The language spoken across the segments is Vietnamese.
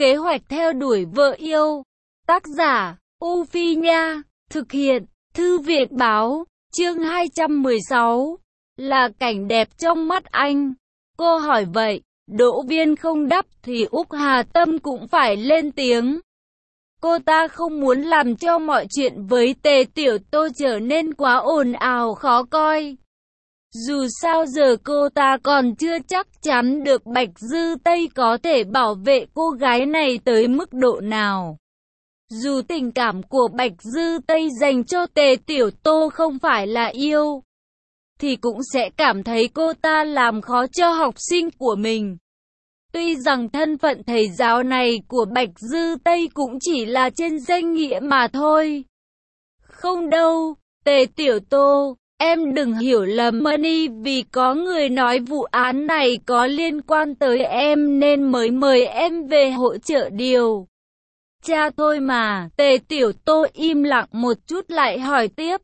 Kế hoạch theo đuổi vợ yêu. Tác giả, U Phi Nha. Thực hiện, Thư viện Báo. Chương 216. Là cảnh đẹp trong mắt anh. Cô hỏi vậy, Đỗ Viên không đáp thì Úc Hà Tâm cũng phải lên tiếng. Cô ta không muốn làm cho mọi chuyện với Tề Tiểu Tô trở nên quá ồn ào khó coi. Dù sao giờ cô ta còn chưa chắc chắn được Bạch Dư Tây có thể bảo vệ cô gái này tới mức độ nào. Dù tình cảm của Bạch Dư Tây dành cho Tề Tiểu Tô không phải là yêu, thì cũng sẽ cảm thấy cô ta làm khó cho học sinh của mình. Tuy rằng thân phận thầy giáo này của Bạch Dư Tây cũng chỉ là trên danh nghĩa mà thôi. Không đâu, Tề Tiểu Tô, em đừng hiểu lầm Money, vì có người nói vụ án này có liên quan tới em nên mới mời em về hỗ trợ điều tra thôi mà. Tề Tiểu Tô im lặng một chút lại hỏi tiếp.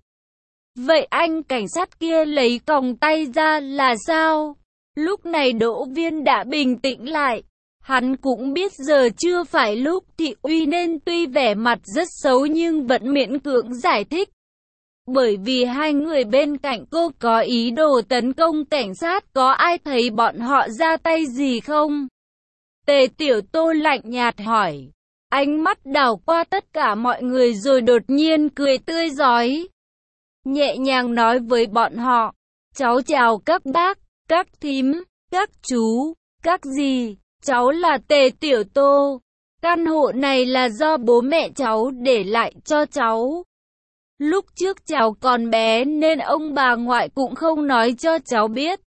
Vậy anh cảnh sát kia lấy còng tay ra là sao? Lúc này Đỗ Viên đã bình tĩnh lại. Hắn cũng biết giờ chưa phải lúc thị uy nên tuy vẻ mặt rất xấu nhưng vẫn miễn cưỡng giải thích. Bởi vì hai người bên cạnh cô có ý đồ tấn công cảnh sát, có ai thấy bọn họ ra tay gì không? Tề Tiểu Tô lạnh nhạt hỏi. Ánh mắt đảo qua tất cả mọi người rồi đột nhiên cười tươi rói. Nhẹ nhàng nói với bọn họ. Cháu chào các bác, các thím, các chú, các dì. Cháu là Tề Tiểu Tô. Căn hộ này là do bố mẹ cháu để lại cho cháu. Lúc trước cháu còn bé nên ông bà ngoại cũng không nói cho cháu biết.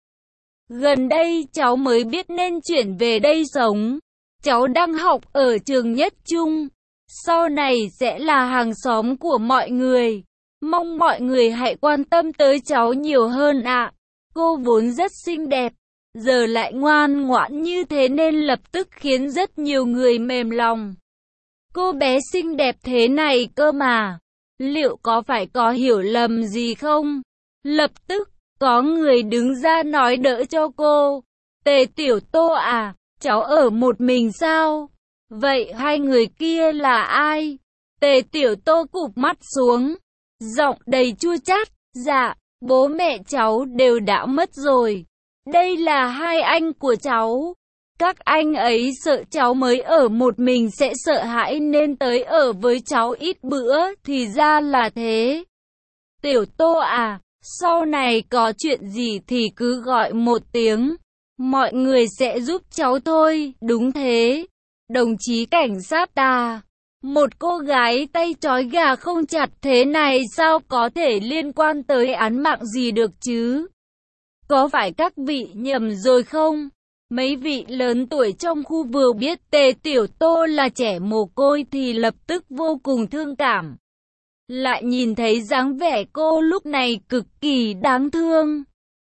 Gần đây cháu mới biết nên chuyển về đây sống. Cháu đang học ở trường Nhất Trung. Sau này sẽ là hàng xóm của mọi người. Mong mọi người hãy quan tâm tới cháu nhiều hơn ạ. Cô vốn rất xinh đẹp, giờ lại ngoan ngoãn như thế nên lập tức khiến rất nhiều người mềm lòng. Cô bé xinh đẹp thế này cơ mà. Liệu có phải có hiểu lầm gì không? Lập tức, có người đứng ra nói đỡ cho cô. Tề Tiểu Tô à, cháu ở một mình sao? Vậy hai người kia là ai? Tề Tiểu Tô cụp mắt xuống, giọng đầy chua chát. Dạ, bố mẹ cháu đều đã mất rồi. Đây là hai anh của cháu. Các anh ấy sợ cháu mới ở một mình sẽ sợ hãi nên tới ở với cháu ít bữa, thì ra là thế. Tiểu Tô à, sau này có chuyện gì thì cứ gọi một tiếng. Mọi người sẽ giúp cháu thôi. Đúng thế, đồng chí cảnh sát à. Một cô gái tay trói gà không chặt thế này sao có thể liên quan tới án mạng gì được chứ? Có phải các vị nhầm rồi không? Mấy vị lớn tuổi trong khu vừa biết Tề Tiểu Tô là trẻ mồ côi thì lập tức vô cùng thương cảm. Lại nhìn thấy dáng vẻ cô lúc này cực kỳ đáng thương.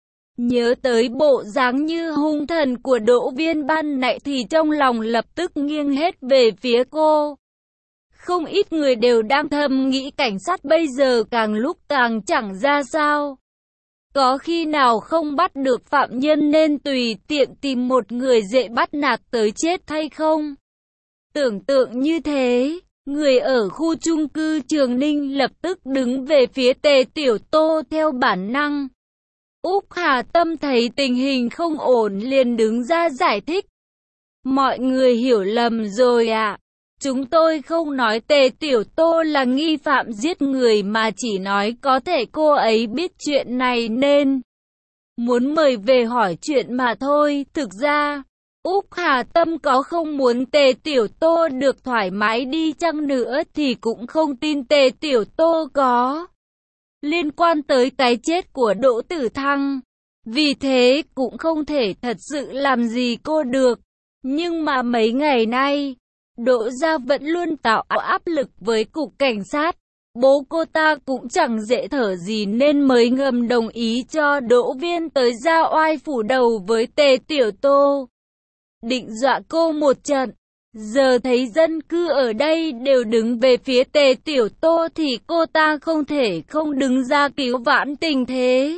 Nhớ tới bộ dáng như hung thần của Đỗ Viên ban nãy thì trong lòng lập tức nghiêng hết về phía cô. Không ít người đều đang thầm nghĩ cảnh sát bây giờ càng lúc càng chẳng ra sao. Có khi nào không bắt được phạm nhân nên tùy tiện tìm một người dễ bắt nạt tới chết hay không? Tưởng tượng như thế, người ở khu chung cư Trường Ninh lập tức đứng về phía Tề Tiểu Tô theo bản năng. Úc Hà Tâm thấy tình hình không ổn liền đứng ra giải thích. Mọi người hiểu lầm rồi ạ. Chúng tôi không nói Tề Tiểu Tô là nghi phạm giết người mà chỉ nói có thể cô ấy biết chuyện này nên muốn mời về hỏi chuyện mà thôi. Thực ra, Úc Hà Tâm có không muốn Tề Tiểu Tô được thoải mái đi chăng nữa thì cũng không tin Tề Tiểu Tô có liên quan tới cái chết của Đỗ Tử Thăng. Vì thế cũng không thể thật sự làm gì cô được. Nhưng mà mấy ngày nay, Đỗ gia vẫn luôn tạo áp lực với cục cảnh sát. Bố cô ta cũng chẳng dễ thở gì nên mới ngầm đồng ý cho Đỗ Viên tới ra oai phủ đầu với Tề Tiểu Tô, định dọa cô một trận. Giờ thấy dân cư ở đây đều đứng về phía Tề Tiểu Tô thì cô ta không thể không đứng ra cứu vãn tình thế.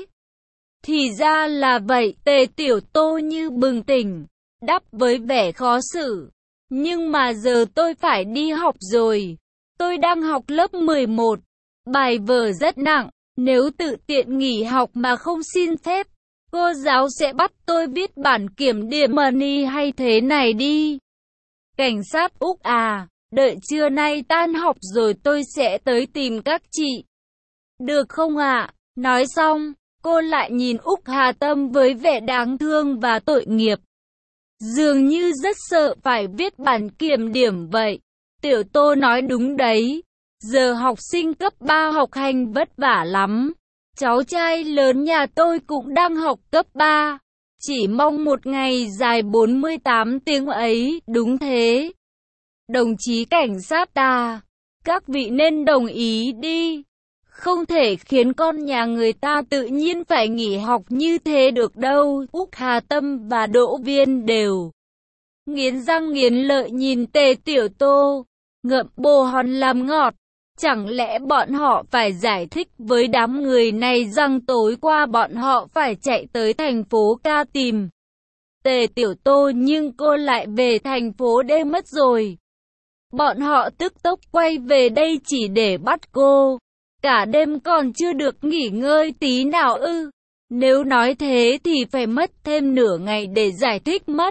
Thì ra là vậy. Tề Tiểu Tô như bừng tỉnh, đáp với vẻ khó xử. Nhưng mà giờ tôi phải đi học rồi. Tôi đang học lớp 11. Bài vở rất nặng. Nếu tự tiện nghỉ học mà không xin phép, cô giáo sẽ bắt tôi viết bản kiểm điểm money hay thế này đi. Cảnh sát Úc à, đợi trưa nay tan học rồi tôi sẽ tới tìm các chị. Được không ạ? Nói xong, cô lại nhìn Úc Hà Tâm với vẻ đáng thương và tội nghiệp. Dường như rất sợ phải viết bản kiểm điểm vậy. Tiểu Tô nói đúng đấy. Giờ học sinh cấp 3 học hành vất vả lắm. Cháu trai lớn nhà tôi cũng đang học cấp 3. Chỉ mong một ngày dài 48 tiếng ấy, đúng thế. Đồng chí cảnh sát à, các vị nên đồng ý đi. Không thể khiến con nhà người ta tự nhiên phải nghỉ học như thế được đâu. Úc Hà Tâm và Đỗ Viên đều nghiến răng nghiến lợi nhìn Tề Tiểu Tô, ngậm bồ hòn làm ngọt. Chẳng lẽ bọn họ phải giải thích với đám người này rằng tối qua bọn họ phải chạy tới thành phố ca tìm Tề Tiểu Tô nhưng cô lại về thành phố D mất rồi. Bọn họ tức tốc quay về đây chỉ để bắt cô. Cả đêm còn chưa được nghỉ ngơi tí nào ư. Nếu nói thế thì phải mất thêm nửa ngày để giải thích mất.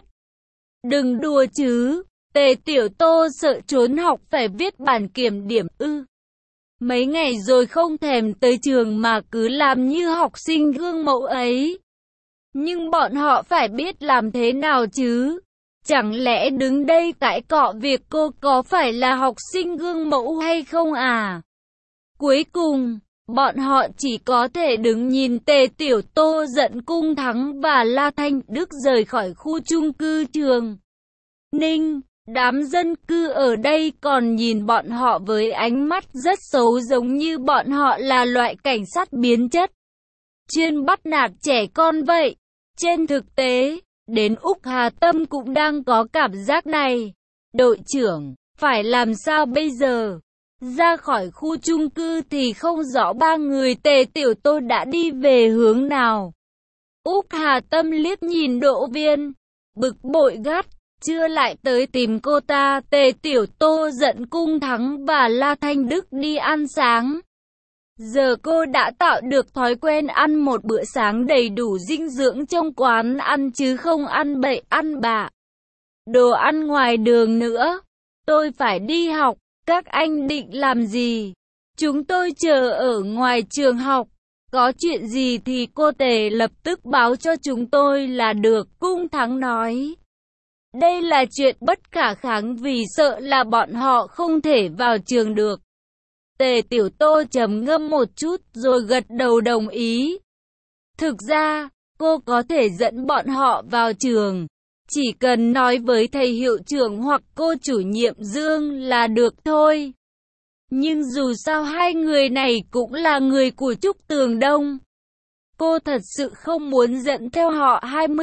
Đừng đùa chứ. Tề Tiểu Tô sợ trốn học phải viết bản kiểm điểm ư. Mấy ngày rồi không thèm tới trường mà cứ làm như học sinh gương mẫu ấy. Nhưng bọn họ phải biết làm thế nào chứ. Chẳng lẽ đứng đây cãi cọ việc cô có phải là học sinh gương mẫu hay không à? Cuối cùng, bọn họ chỉ có thể đứng nhìn Tề Tiểu Tô giận Cung Thắng và La Thanh Đức rời khỏi khu chung cư Trường Ninh. Đám dân cư ở đây còn nhìn bọn họ với ánh mắt rất xấu giống như bọn họ là loại cảnh sát biến chất, chuyên bắt nạt trẻ con vậy. Trên thực tế, đến Úc Hà Tâm cũng đang có cảm giác này. Đội trưởng, phải làm sao bây giờ? Ra khỏi khu chung cư thì không rõ ba người Tề Tiểu Tô đã đi về hướng nào. Úc Hà Tâm liếc nhìn Đỗ Viên, bực bội gắt. Chưa lại tới tìm cô ta. Tề Tiểu Tô giận Cung Thắng và La Thanh Đức đi ăn sáng. Giờ cô đã tạo được thói quen ăn một bữa sáng đầy đủ dinh dưỡng trong quán ăn chứ không ăn bậy ăn bạ đồ ăn ngoài đường nữa. Tôi phải đi học. Các anh định làm gì? Chúng tôi chờ ở ngoài trường học. Có chuyện gì thì cô Tề lập tức báo cho chúng tôi là được. Cung Thắng nói. Đây là chuyện bất khả kháng vì sợ là bọn họ không thể vào trường được. Tề Tiểu Tô trầm ngâm một chút rồi gật đầu đồng ý. Thực ra, cô có thể dẫn bọn họ vào trường. Chỉ cần nói với thầy hiệu trưởng hoặc cô chủ nhiệm Dương là được thôi. Nhưng dù sao hai người này cũng là người của Trúc Tường Đông. Cô thật sự không muốn dẫn theo họ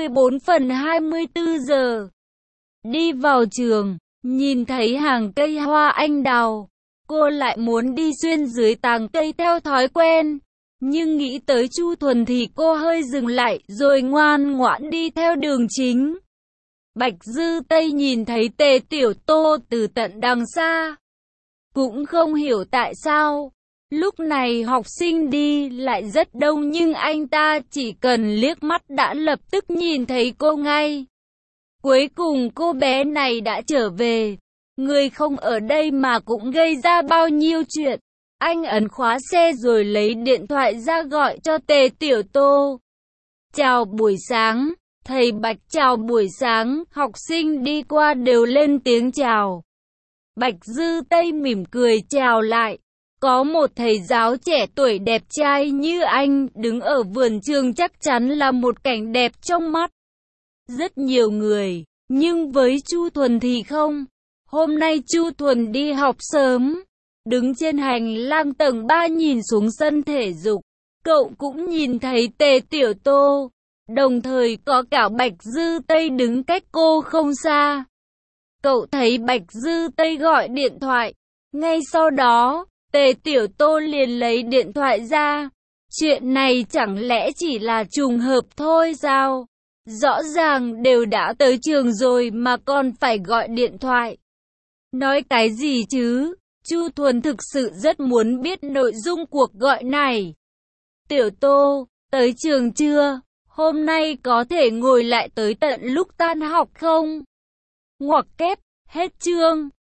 24/24 giờ. Đi vào trường, nhìn thấy hàng cây hoa anh đào, cô lại muốn đi xuyên dưới tàng cây theo thói quen. Nhưng nghĩ tới Chu Thuần thì cô hơi dừng lại rồi ngoan ngoãn đi theo đường chính. Bạch Dư Tây nhìn thấy Tề Tiểu Tô từ tận đằng xa. Cũng không hiểu tại sao, lúc này học sinh đi lại rất đông nhưng anh ta chỉ cần liếc mắt đã lập tức nhìn thấy cô ngay. Cuối cùng cô bé này đã trở về. Người không ở đây mà cũng gây ra bao nhiêu chuyện. Anh ấn khóa xe rồi lấy điện thoại ra gọi cho Tề Tiểu Tô. Chào buổi sáng. Thầy Bạch chào buổi sáng. Học sinh đi qua đều lên tiếng chào. Bạch Dư Tây mỉm cười chào lại. Có một thầy giáo trẻ tuổi đẹp trai như anh đứng ở vườn trường chắc chắn là một cảnh đẹp trong mắt rất nhiều người, nhưng với Chu Thuần thì không. Hôm nay Chu Thuần đi học sớm, đứng trên hành lang tầng 3 nhìn xuống sân thể dục. Cậu cũng nhìn thấy Tề Tiểu Tô, đồng thời có cả Bạch Dư Tây đứng cách cô không xa. Cậu thấy Bạch Dư Tây gọi điện thoại. Ngay sau đó, Tề Tiểu Tô liền lấy điện thoại ra. Chuyện này chẳng lẽ chỉ là trùng hợp thôi sao? Rõ ràng đều đã tới trường rồi mà còn phải gọi điện thoại. Nói cái gì chứ? Chu Thuần thực sự rất muốn biết nội dung cuộc gọi này. Tiểu Tô, tới trường chưa? Hôm nay có thể ngồi lại tới tận lúc tan học không? Ngoặc kép, hết chương.